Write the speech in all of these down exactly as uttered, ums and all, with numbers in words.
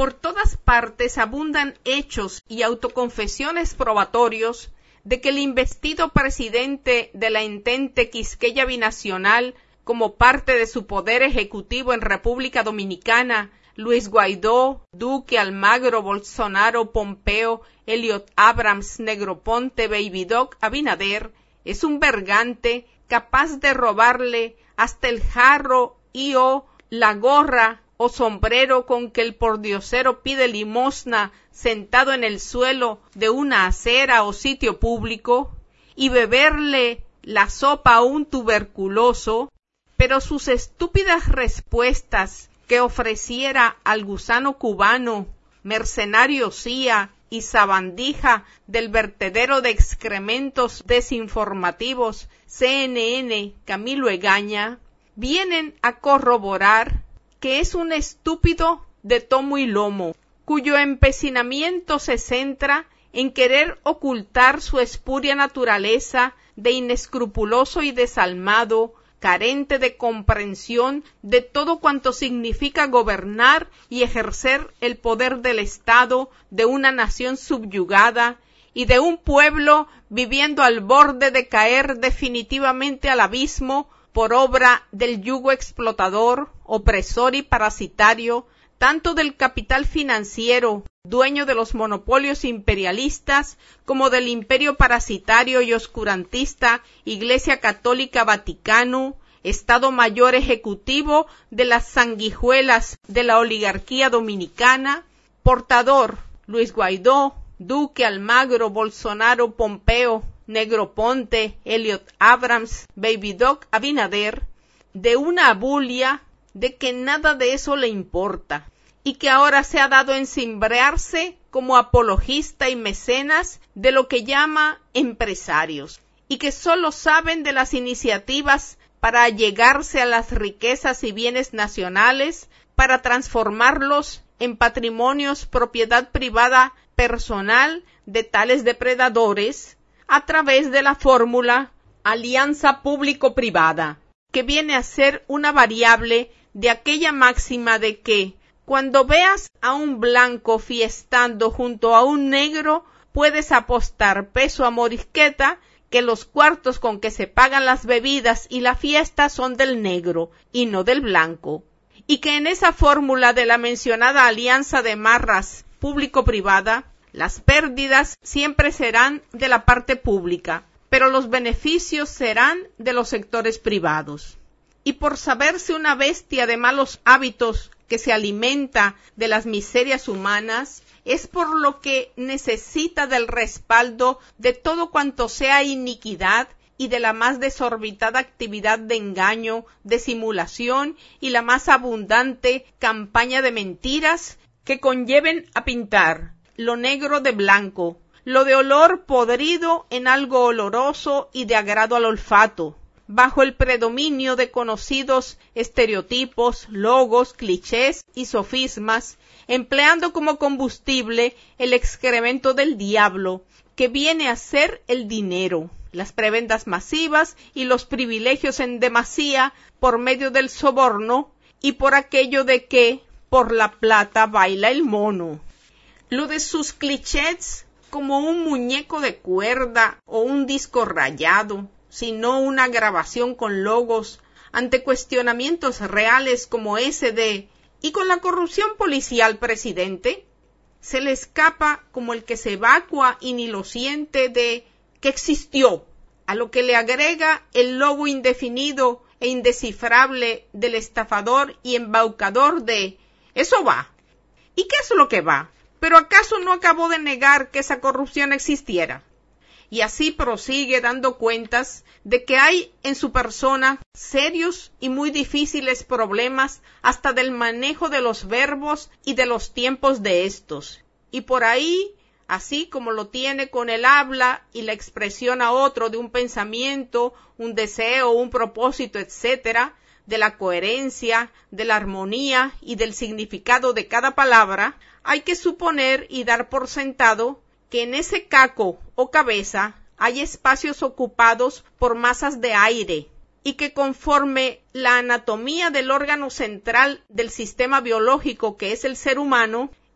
Por todas partes abundan hechos y autoconfesiones probatorios de que el investido presidente de la entente Quisqueya Binacional, como parte de su poder ejecutivo en República Dominicana, Luis Guaidó, Duque, Almagro, Bolsonaro, Pompeo, Elliot Abrams, Negroponte, Baby Doc, Abinader, es un bergante capaz de robarle hasta el jarro y o la gorra o sombrero con que el pordiosero pide limosna sentado en el suelo de una acera o sitio público, y beberle la sopa a un tuberculoso, pero sus estúpidas respuestas que ofreciera al gusano cubano, mercenario cía y sabandija del vertedero de excrementos desinformativos C N N Camilo Egaña, vienen a corroborar que es un estúpido de tomo y lomo, cuyo empecinamiento se centra en querer ocultar su espuria naturaleza de inescrupuloso y desalmado, carente de comprensión de todo cuanto significa gobernar y ejercer el poder del Estado de una nación subyugada y de un pueblo viviendo al borde de caer definitivamente al abismo por obra del yugo explotador, opresor y parasitario, tanto del capital financiero, dueño de los monopolios imperialistas, como del imperio parasitario y oscurantista Iglesia Católica Vaticano, Estado Mayor Ejecutivo de las sanguijuelas de la oligarquía dominicana, portador Luis Guaidó, Duque, Almagro, Bolsonaro, Pompeo, Negroponte, Elliot Abrams, Baby Doc, Abinader, de una abulia de que nada de eso le importa, y que ahora se ha dado en cimbrearse como apologista y mecenas de lo que llama empresarios, y que solo saben de las iniciativas para allegarse a las riquezas y bienes nacionales, para transformarlos en patrimonios propiedad privada personal de tales depredadores, a través de la fórmula alianza público-privada, que viene a ser una variable de aquella máxima de que cuando veas a un blanco fiestando junto a un negro, puedes apostar peso a morisqueta que los cuartos con que se pagan las bebidas y la fiesta son del negro y no del blanco, y que en esa fórmula de la mencionada alianza de marras público-privada, las pérdidas siempre serán de la parte pública, pero los beneficios serán de los sectores privados. Y por saberse una bestia de malos hábitos que se alimenta de las miserias humanas, es por lo que necesita del respaldo de todo cuanto sea iniquidad y de la más desorbitada actividad de engaño, de simulación y la más abundante campaña de mentiras que conlleven a pintar lo negro de blanco, lo de olor podrido en algo oloroso y de agrado al olfato, bajo el predominio de conocidos estereotipos, logos, clichés y sofismas, empleando como combustible el excremento del diablo, que viene a ser el dinero, las prebendas masivas y los privilegios en demasía por medio del soborno y por aquello de que por la plata baila el mono. Lo de sus clichés como un muñeco de cuerda o un disco rayado, sino una grabación con logos ante cuestionamientos reales como ese de ¿y con la corrupción policial, presidente? Se le escapa como el que se evacua y ni lo siente de que existió, a lo que le agrega el logo indefinido e indescifrable del estafador y embaucador de eso va. ¿Y qué es lo que va? ¿Pero acaso no acabó de negar que esa corrupción existiera? Y así prosigue dando cuentas de que hay en su persona serios y muy difíciles problemas hasta del manejo de los verbos y de los tiempos de estos. Y por ahí, así como lo tiene con el habla y la expresión a otro de un pensamiento, un deseo, un propósito, etcétera, de la coherencia, de la armonía y del significado de cada palabra, hay que suponer y dar por sentado que en ese caco o cabeza hay espacios ocupados por masas de aire y que conforme la anatomía del órgano central del sistema biológico que es el ser humano,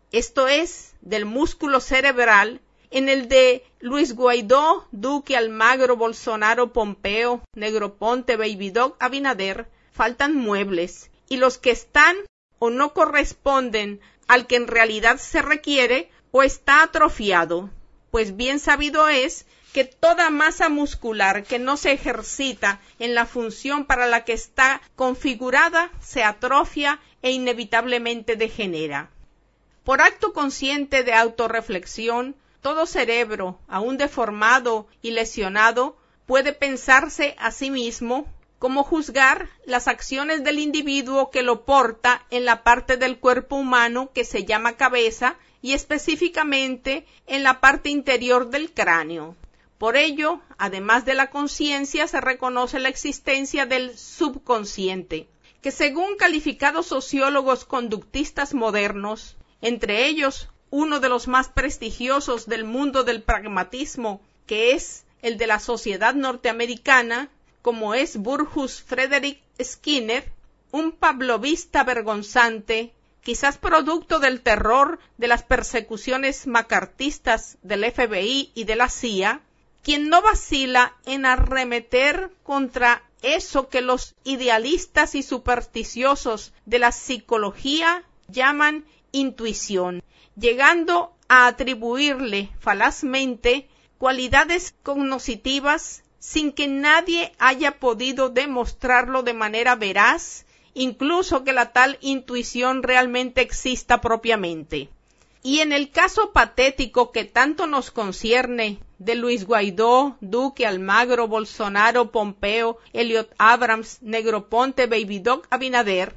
esto es, del músculo cerebral, en el de Luis Guaidó, Duque, Almagro, Bolsonaro, Pompeo, Negroponte, Baby Doc, Abinader, faltan muebles, y los que están o no corresponden al que en realidad se requiere o está atrofiado, pues bien sabido es que toda masa muscular que no se ejercita en la función para la que está configurada se atrofia e inevitablemente degenera. Por acto consciente de autorreflexión, todo cerebro, aún deformado y lesionado, puede pensarse a sí mismo, como juzgar las acciones del individuo que lo porta en la parte del cuerpo humano que se llama cabeza y específicamente en la parte interior del cráneo. Por ello, además de la conciencia, se reconoce la existencia del subconsciente, que según calificados sociólogos conductistas modernos, entre ellos uno de los más prestigiosos del mundo del pragmatismo, que es el de la sociedad norteamericana, como es Burrhus Frederick Skinner, un pavlovista vergonzante, quizás producto del terror de las persecuciones macartistas del F B I y de la C I A, quien no vacila en arremeter contra eso que los idealistas y supersticiosos de la psicología llaman intuición, llegando a atribuirle falazmente cualidades cognoscitivas sin que nadie haya podido demostrarlo de manera veraz, incluso que la tal intuición realmente exista propiamente. Y en el caso patético que tanto nos concierne de Luis Guaidó, Duque, Almagro, Bolsonaro, Pompeo, Elliot Abrams, Negroponte, Baby Doc, Abinader,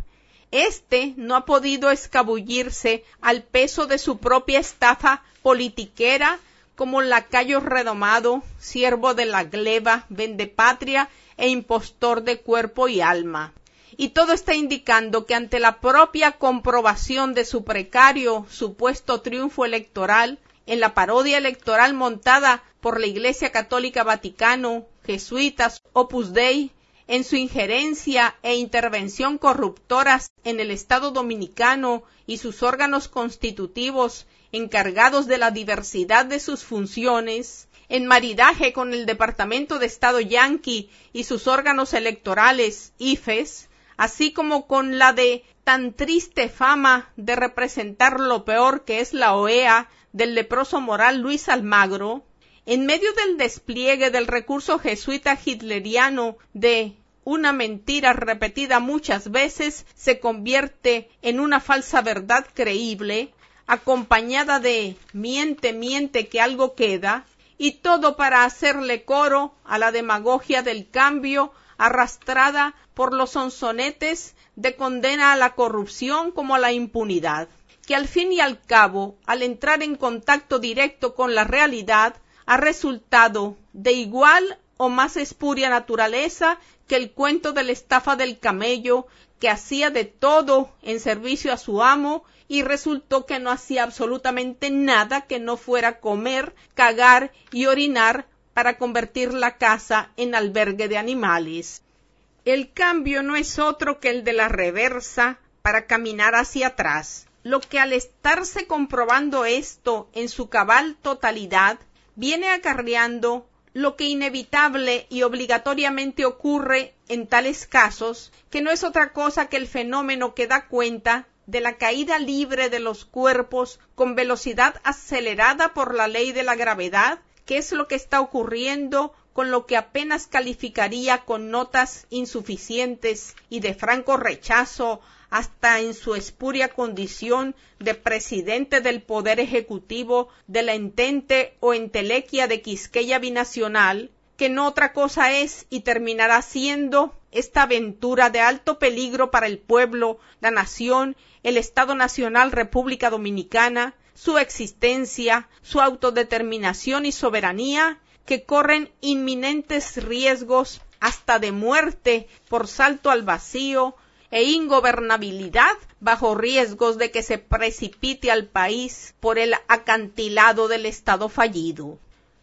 este no ha podido escabullirse al peso de su propia estafa politiquera como lacayo redomado, siervo de la gleba, vendepatria e impostor de cuerpo y alma. Y todo está indicando que ante la propia comprobación de su precario supuesto triunfo electoral, en la parodia electoral montada por la Iglesia Católica Vaticano, jesuitas, Opus Dei, en su injerencia e intervención corruptoras en el Estado Dominicano y sus órganos constitutivos encargados de la diversidad de sus funciones, en maridaje con el Departamento de Estado yanqui y sus órganos electorales, I F E S, así como con la de tan triste fama de representar lo peor que es la O E A del leproso moral Luis Almagro, en medio del despliegue del recurso jesuita hitleriano de una mentira repetida muchas veces se convierte en una falsa verdad creíble, acompañada de miente, miente que algo queda, y todo para hacerle coro a la demagogia del cambio arrastrada por los sonsonetes de condena a la corrupción como a la impunidad, que al fin y al cabo, al entrar en contacto directo con la realidad, ha resultado de igual o más espuria naturaleza que el cuento de la estafa del camello, que hacía de todo en servicio a su amo y resultó que no hacía absolutamente nada que no fuera comer, cagar y orinar para convertir la casa en albergue de animales. El cambio no es otro que el de la reversa para caminar hacia atrás, lo que al estarse comprobando esto en su cabal totalidad, viene acarreando lo que inevitable y obligatoriamente ocurre en tales casos, que no es otra cosa que el fenómeno que da cuenta de la caída libre de los cuerpos con velocidad acelerada por la ley de la gravedad, que es lo que está ocurriendo con lo que apenas calificaría con notas insuficientes y de franco rechazo hasta en su espuria condición de presidente del Poder Ejecutivo de la entente o entelequia de Quisqueya Binacional, que no otra cosa es y terminará siendo esta aventura de alto peligro para el pueblo, la nación, el Estado Nacional República Dominicana, su existencia, su autodeterminación y soberanía, que corren inminentes riesgos hasta de muerte por salto al vacío e ingobernabilidad bajo riesgos de que se precipite al país por el acantilado del Estado fallido.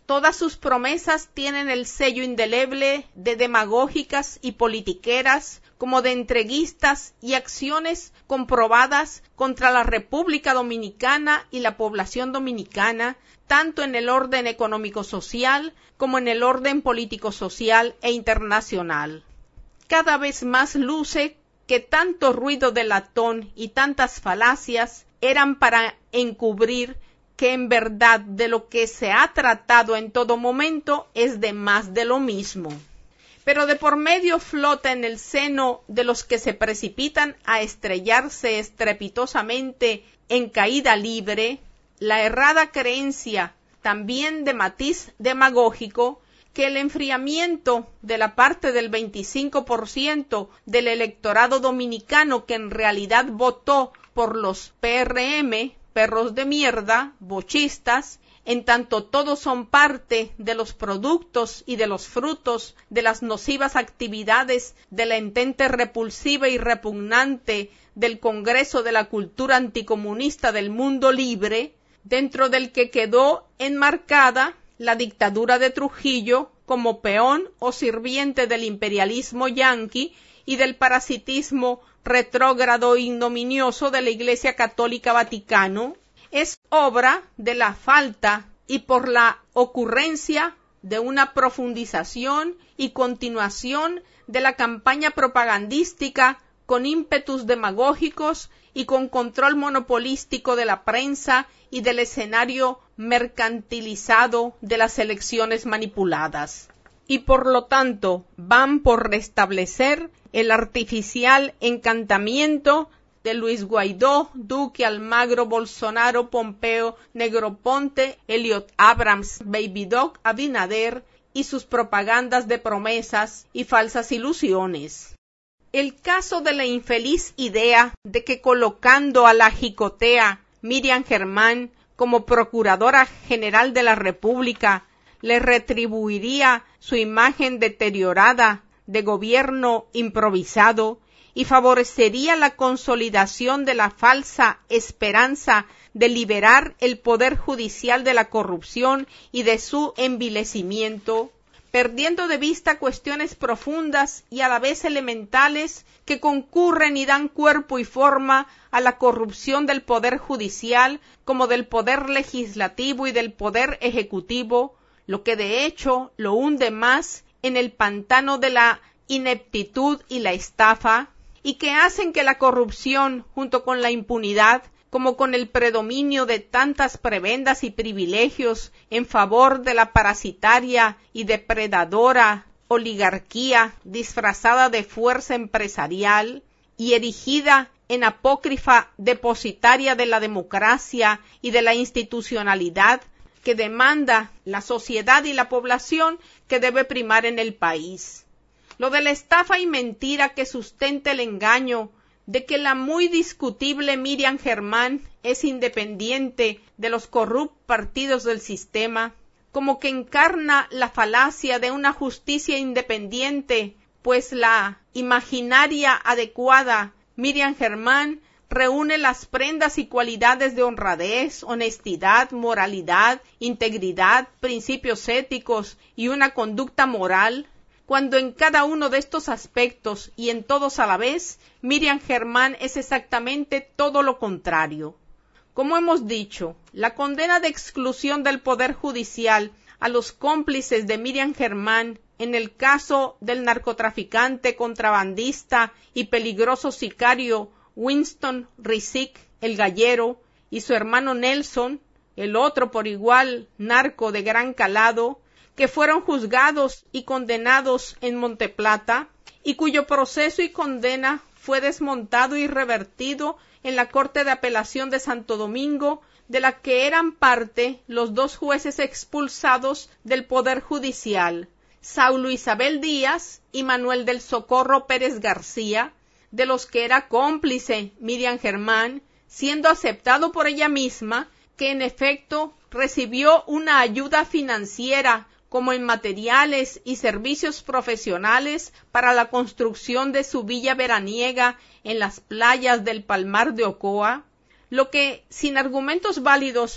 Todas sus promesas tienen el sello indeleble de demagógicas y politiqueras, como de entreguistas y acciones comprobadas contra la República Dominicana y la población dominicana, tanto en el orden económico-social como en el orden político-social e internacional. Cada vez más luce que tanto ruido de latón y tantas falacias eran para encubrir que en verdad de lo que se ha tratado en todo momento es de más de lo mismo. Pero de por medio flota en el seno de los que se precipitan a estrellarse estrepitosamente en caída libre, la errada creencia, también de matiz demagógico, que el enfriamiento de la parte del veinticinco por ciento del electorado dominicano que en realidad votó por los P R M, perros de mierda, bochistas, en tanto todos son parte de los productos y de los frutos de las nocivas actividades de la entente repulsiva y repugnante del Congreso de la Cultura Anticomunista del Mundo Libre, dentro del que quedó enmarcada la dictadura de Trujillo como peón o sirviente del imperialismo yanqui y del parasitismo retrógrado e ignominioso de la Iglesia Católica Vaticano, es obra de la falta y por la ocurrencia de una profundización y continuación de la campaña propagandística con ímpetus demagógicos y con control monopolístico de la prensa y del escenario mercantilizado de las elecciones manipuladas. Y por lo tanto van por restablecer el artificial encantamiento de Luis Guaidó, Duque, Almagro, Bolsonaro, Pompeo, Negroponte, Elliot Abrams, Baby Doc, Abinader y sus propagandas de promesas y falsas ilusiones. El caso de la infeliz idea de que colocando a la jicotea Miriam Germán como Procuradora General de la República le retribuiría su imagen deteriorada de gobierno improvisado y favorecería la consolidación de la falsa esperanza de liberar el poder judicial de la corrupción y de su envilecimiento, perdiendo de vista cuestiones profundas y a la vez elementales que concurren y dan cuerpo y forma a la corrupción del poder judicial como del poder legislativo y del poder ejecutivo, lo que de hecho lo hunde más en el pantano de la ineptitud y la estafa, y que hacen que la corrupción, junto con la impunidad, como con el predominio de tantas prebendas y privilegios en favor de la parasitaria y depredadora oligarquía disfrazada de fuerza empresarial y erigida en apócrifa depositaria de la democracia y de la institucionalidad que demanda la sociedad y la población que debe primar en el país. Lo de la estafa y mentira que sustenta el engaño de que la muy discutible Miriam Germán es independiente de los corruptos partidos del sistema, como que encarna la falacia de una justicia independiente, pues la imaginaria adecuada Miriam Germán reúne las prendas y cualidades de honradez, honestidad, moralidad, integridad, principios éticos y una conducta moral, cuando en cada uno de estos aspectos y en todos a la vez, Miriam Germán es exactamente todo lo contrario. Como hemos dicho, la condena de exclusión del Poder Judicial a los cómplices de Miriam Germán en el caso del narcotraficante, contrabandista y peligroso sicario Winston Rizik, el Gallero, y su hermano Nelson, el otro por igual narco de gran calado, que fueron juzgados y condenados en Monteplata, y cuyo proceso y condena fue desmontado y revertido en la Corte de Apelación de Santo Domingo, de la que eran parte los dos jueces expulsados del Poder Judicial, Saulo Isabel Díaz y Manuel del Socorro Pérez García, de los que era cómplice Miriam Germán, siendo aceptado por ella misma que en efecto recibió una ayuda financiera como en materiales y servicios profesionales para la construcción de su villa veraniega en las playas del Palmar de Ocoa, lo que, sin argumentos válidos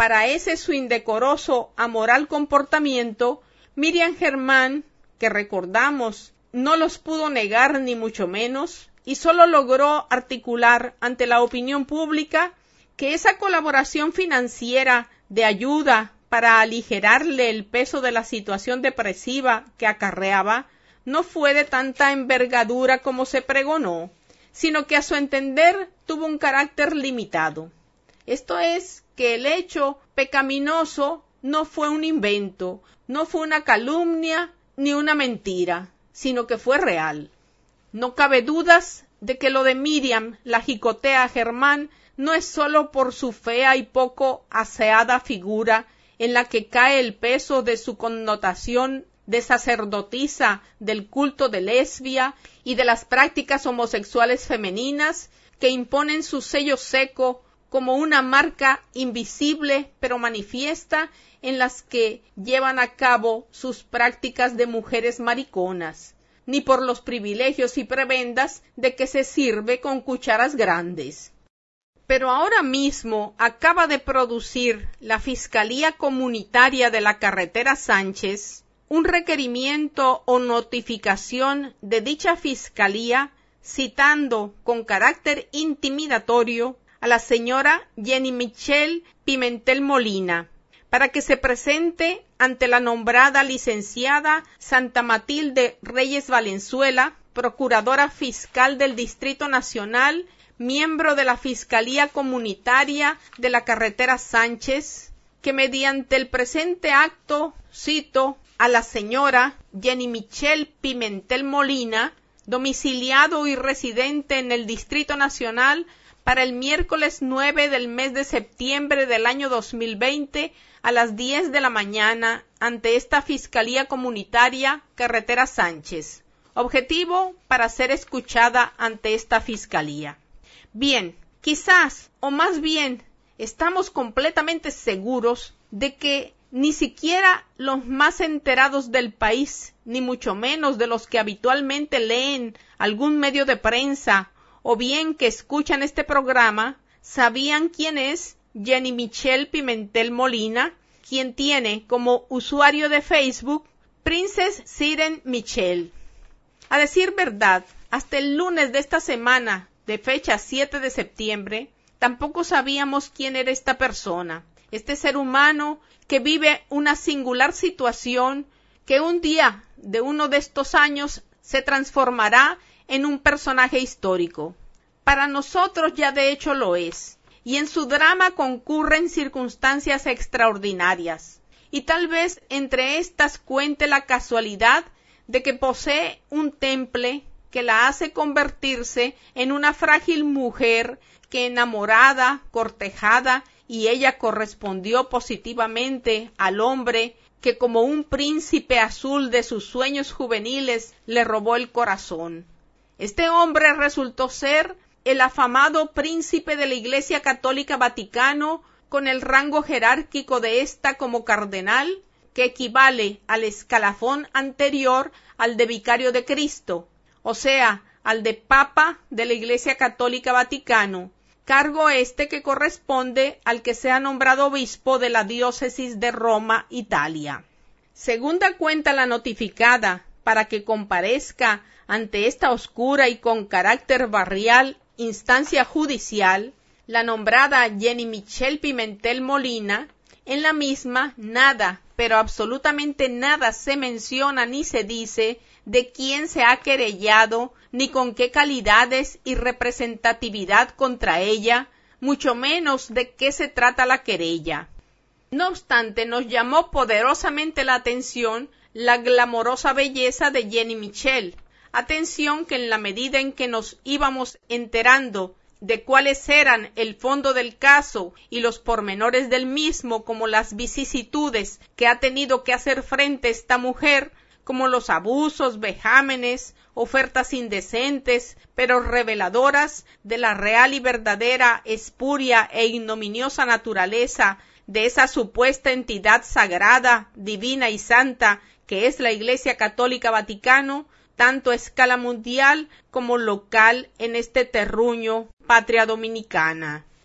para ese su indecoroso, amoral comportamiento, Miriam Germán, que recordamos, no los pudo negar ni mucho menos, y solo logró articular ante la opinión pública que esa colaboración financiera de ayuda para aligerarle el peso de la situación depresiva que acarreaba no fue de tanta envergadura como se pregonó, sino que a su entender tuvo un carácter limitado. Esto es, que el hecho pecaminoso no fue un invento, no fue una calumnia ni una mentira, sino que fue real. No cabe dudas de que lo de Miriam, la jicotea Germán, no es sólo por su fea y poco aseada figura, en la que cae el peso de su connotación de sacerdotisa del culto de lesbia y de las prácticas homosexuales femeninas, que imponen su sello seco como una marca invisible pero manifiesta en las que llevan a cabo sus prácticas de mujeres mariconas, ni por los privilegios y prebendas de que se sirve con cucharas grandes. Pero ahora mismo acaba de producir la Fiscalía Comunitaria de la Carretera Sánchez un requerimiento o notificación de dicha Fiscalía citando con carácter intimidatorio a la señora Jenny Michelle Pimentel Molina para que se presente ante la nombrada licenciada Santa Matilde Reyes Valenzuela, Procuradora Fiscal del Distrito Nacional, miembro de la Fiscalía Comunitaria de la Carretera Sánchez, que mediante el presente acto, cito, a la señora Jenny Michelle Pimentel Molina, domiciliado y residente en el Distrito Nacional, para el miércoles nueve del mes de septiembre del año dos mil veinte a las diez de la mañana ante esta Fiscalía Comunitaria Carretera Sánchez. Objetivo para ser escuchada ante esta Fiscalía. Bien, quizás, o más bien, estamos completamente seguros de que ni siquiera los más enterados del país, ni mucho menos de los que habitualmente leen algún medio de prensa o bien que escuchan este programa, sabían quién es Jenny Michelle Pimentel Molina, quien tiene como usuario de Facebook Princess Siren Michelle. A decir verdad, hasta el lunes de esta semana, de fecha siete de septiembre, tampoco sabíamos quién era esta persona, este ser humano que vive una singular situación que un día de uno de estos años se transformará en un personaje histórico. Para nosotros ya de hecho lo es, y en su drama concurren circunstancias extraordinarias, y tal vez entre estas cuente la casualidad de que posee un temple que la hace convertirse en una frágil mujer que enamorada, cortejada, y ella correspondió positivamente al hombre que como un príncipe azul de sus sueños juveniles le robó el corazón. Este hombre resultó ser el afamado príncipe de la Iglesia Católica Vaticano, con el rango jerárquico de ésta como cardenal, que equivale al escalafón anterior al de vicario de Cristo, o sea, al de Papa de la Iglesia Católica Vaticano, cargo este que corresponde al que sea nombrado obispo de la diócesis de Roma, Italia. Según da cuenta la notificada, para que comparezca ante esta oscura y con carácter barrial instancia judicial, la nombrada Jenny Michelle Pimentel Molina, en la misma nada, pero absolutamente nada se menciona ni se dice de quién se ha querellado, ni con qué calidades y representatividad contra ella, mucho menos de qué se trata la querella. No obstante, nos llamó poderosamente la atención la glamorosa belleza de Jenny Michelle, atención que en la medida en que nos íbamos enterando de cuáles eran el fondo del caso y los pormenores del mismo, como las vicisitudes que ha tenido que hacer frente esta mujer, como los abusos, vejámenes, ofertas indecentes, pero reveladoras de la real y verdadera espuria e ignominiosa naturaleza de esa supuesta entidad sagrada, divina y santa que es la Iglesia Católica Vaticano, tanto a escala mundial como local en este terruño, patria dominicana.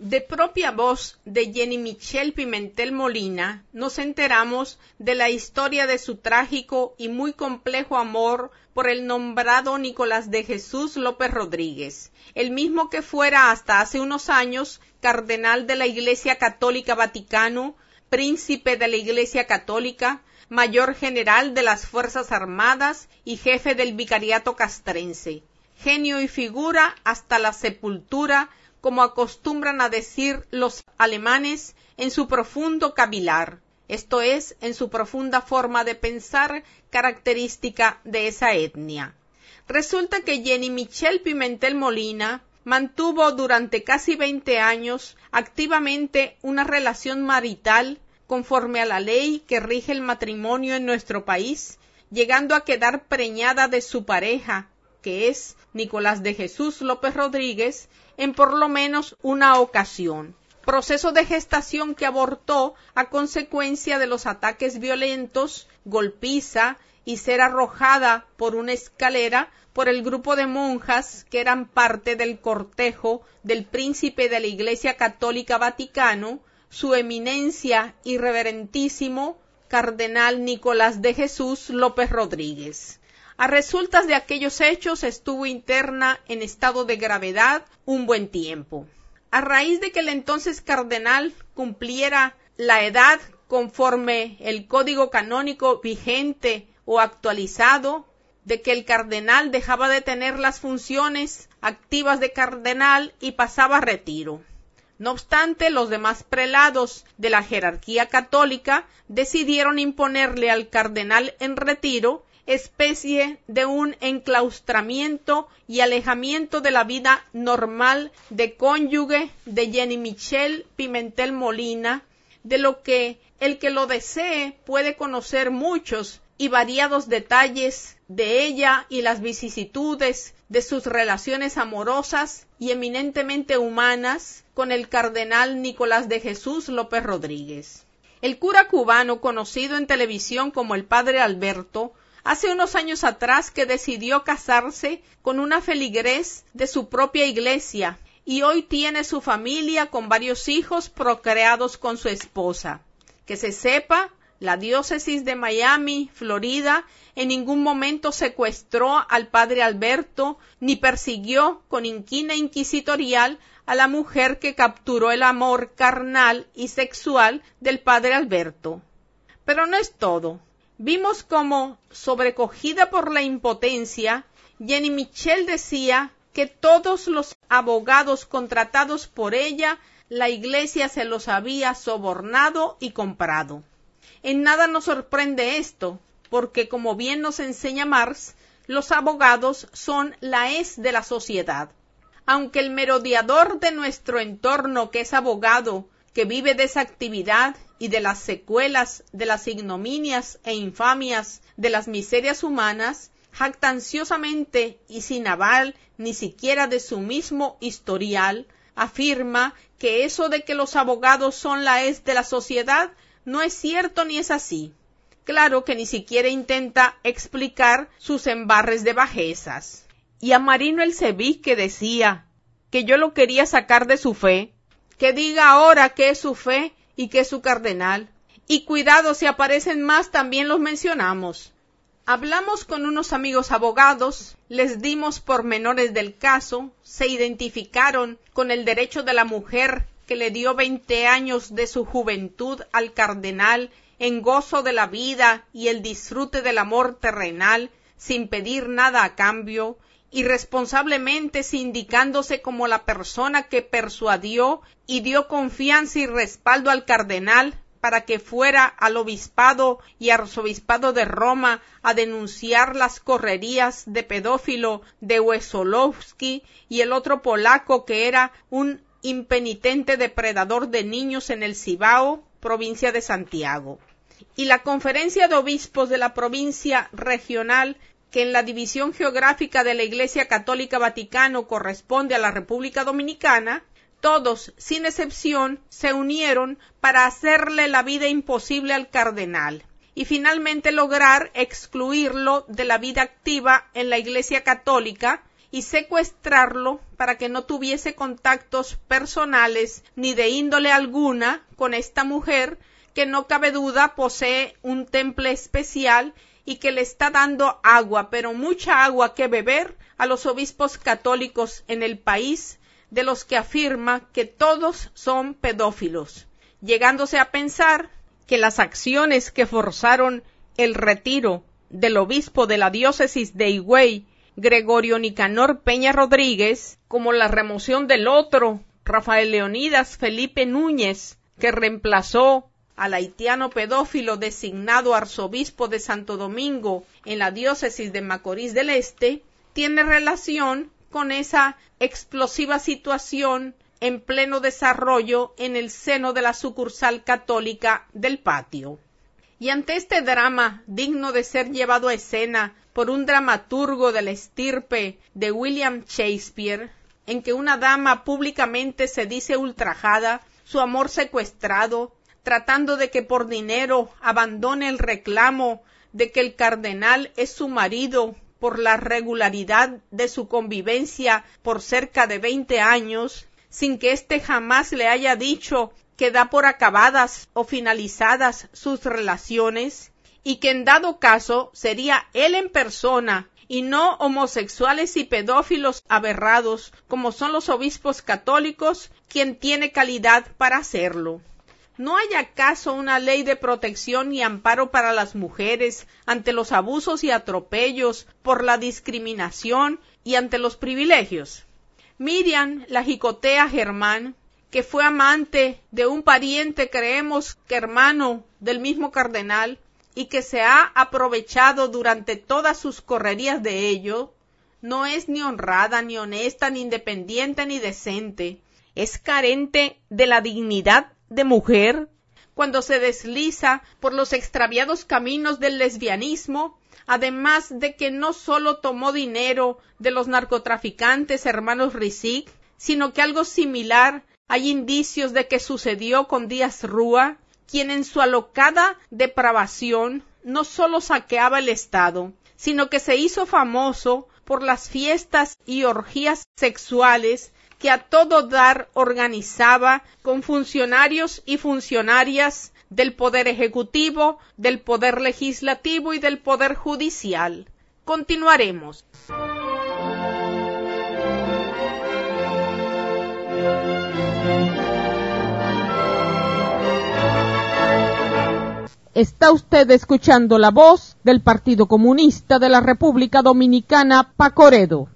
De propia voz de Jenny Michelle Pimentel Molina nos enteramos de la historia de su trágico y muy complejo amor por el nombrado Nicolás de Jesús López Rodríguez, el mismo que fuera hasta hace unos años cardenal de la Iglesia Católica Vaticano, príncipe de la Iglesia Católica, mayor general de las Fuerzas Armadas y jefe del Vicariato Castrense, genio y figura hasta la sepultura, como acostumbran a decir los alemanes, en su profundo cavilar, esto es, en su profunda forma de pensar característica de esa etnia. Resulta que Jenny Michelle Pimentel Molina mantuvo durante casi veinte años activamente una relación marital conforme a la ley que rige el matrimonio en nuestro país, llegando a quedar preñada de su pareja, que es Nicolás de Jesús López Rodríguez, en por lo menos una ocasión. Proceso de gestación que abortó a consecuencia de los ataques violentos, golpiza y ser arrojada por una escalera por el grupo de monjas que eran parte del cortejo del príncipe de la Iglesia Católica Vaticano, su eminencia y reverentísimo cardenal Nicolás de Jesús López Rodríguez. A resultas de aquellos hechos estuvo interna en estado de gravedad un buen tiempo. A raíz de que el entonces cardenal cumpliera la edad conforme el código canónico vigente o actualizado, de que el cardenal dejaba de tener las funciones activas de cardenal y pasaba a retiro. No obstante, los demás prelados de la jerarquía católica decidieron imponerle al cardenal en retiro especie de un enclaustramiento y alejamiento de la vida normal de cónyuge de Jenny Michelle Pimentel Molina, de lo que el que lo desee puede conocer muchos y variados detalles de ella y las vicisitudes de sus relaciones amorosas y eminentemente humanas con el cardenal Nicolás de Jesús López Rodríguez. El cura cubano, conocido en televisión como el Padre Alberto, hace unos años atrás que decidió casarse con una feligrés de su propia iglesia y hoy tiene su familia con varios hijos procreados con su esposa. Que se sepa, la diócesis de Miami, Florida, en ningún momento secuestró al Padre Alberto ni persiguió con inquina inquisitorial a la mujer que capturó el amor carnal y sexual del Padre Alberto. Pero no es todo. Vimos como, sobrecogida por la impotencia, Jenny Michelle decía que todos los abogados contratados por ella, la Iglesia se los había sobornado y comprado. En nada nos sorprende esto, porque como bien nos enseña Marx, los abogados son la hez de la sociedad. Aunque el merodeador de nuestro entorno, que es abogado, que vive de esa actividad y de las secuelas de las ignominias e infamias de las miserias humanas, jactanciosamente y sin aval ni siquiera de su mismo historial, afirma que eso de que los abogados son la hez de la sociedad no es cierto ni es así. Claro que ni siquiera intenta explicar sus embarres de bajezas. Y a Marino el Ceviche decía que yo lo quería sacar de su fe, que diga ahora qué es su fe y qué es su cardenal. Y cuidado, si aparecen más también los mencionamos. Hablamos con unos amigos abogados, les dimos pormenores del caso, se identificaron con el derecho de la mujer que le dio veinte años de su juventud al cardenal en gozo de la vida y el disfrute del amor terrenal sin pedir nada a cambio, irresponsablemente sindicándose como la persona que persuadió y dio confianza y respaldo al cardenal para que fuera al obispado y arzobispado de Roma a denunciar las correrías de pedófilo de Wesolowski y el otro polaco que era un impenitente depredador de niños en el Cibao, provincia de Santiago. Y la Conferencia de Obispos de la provincia regional, que en la división geográfica de la Iglesia Católica Vaticano corresponde a la República Dominicana, todos, sin excepción, se unieron para hacerle la vida imposible al cardenal y finalmente lograr excluirlo de la vida activa en la Iglesia Católica y secuestrarlo para que no tuviese contactos personales ni de índole alguna con esta mujer que no cabe duda posee un temple especial y que le está dando agua, pero mucha agua que beber a los obispos católicos en el país, de los que afirma que todos son pedófilos, llegándose a pensar que las acciones que forzaron el retiro del obispo de la diócesis de Higüey, Gregorio Nicanor Peña Rodríguez, como la remoción del otro, Rafael Leonidas Felipe Núñez, que reemplazó al haitiano pedófilo designado arzobispo de Santo Domingo en la diócesis de Macorís del Este, tiene relación con esa explosiva situación en pleno desarrollo en el seno de la sucursal católica del Patio. Y ante este drama digno de ser llevado a escena por un dramaturgo de la estirpe de William Shakespeare, en que una dama públicamente se dice ultrajada, su amor secuestrado, tratando de que por dinero abandone el reclamo de que el cardenal es su marido por la regularidad de su convivencia por cerca de veinte años, sin que éste jamás le haya dicho que da por acabadas o finalizadas sus relaciones, y que en dado caso sería él en persona y no homosexuales y pedófilos aberrados como son los obispos católicos quien tiene calidad para hacerlo. ¿No hay acaso una ley de protección y amparo para las mujeres ante los abusos y atropellos por la discriminación y ante los privilegios? Miriam, la jicotea Germán, que fue amante de un pariente, creemos que hermano del mismo cardenal, y que se ha aprovechado durante todas sus correrías de ello, no es ni honrada, ni honesta, ni independiente, ni decente. Es carente de la dignidad de mujer cuando se desliza por los extraviados caminos del lesbianismo, además de que no solo tomó dinero de los narcotraficantes hermanos Rizik, sino que algo similar hay indicios de que sucedió con Díaz Rúa, quien en su alocada depravación no solo saqueaba el Estado, sino que se hizo famoso por las fiestas y orgías sexuales que a todo dar organizaba con funcionarios y funcionarias del Poder Ejecutivo, del Poder Legislativo y del Poder Judicial. Continuaremos. Está usted escuchando la voz del Partido Comunista de la República Dominicana, Pacoredo.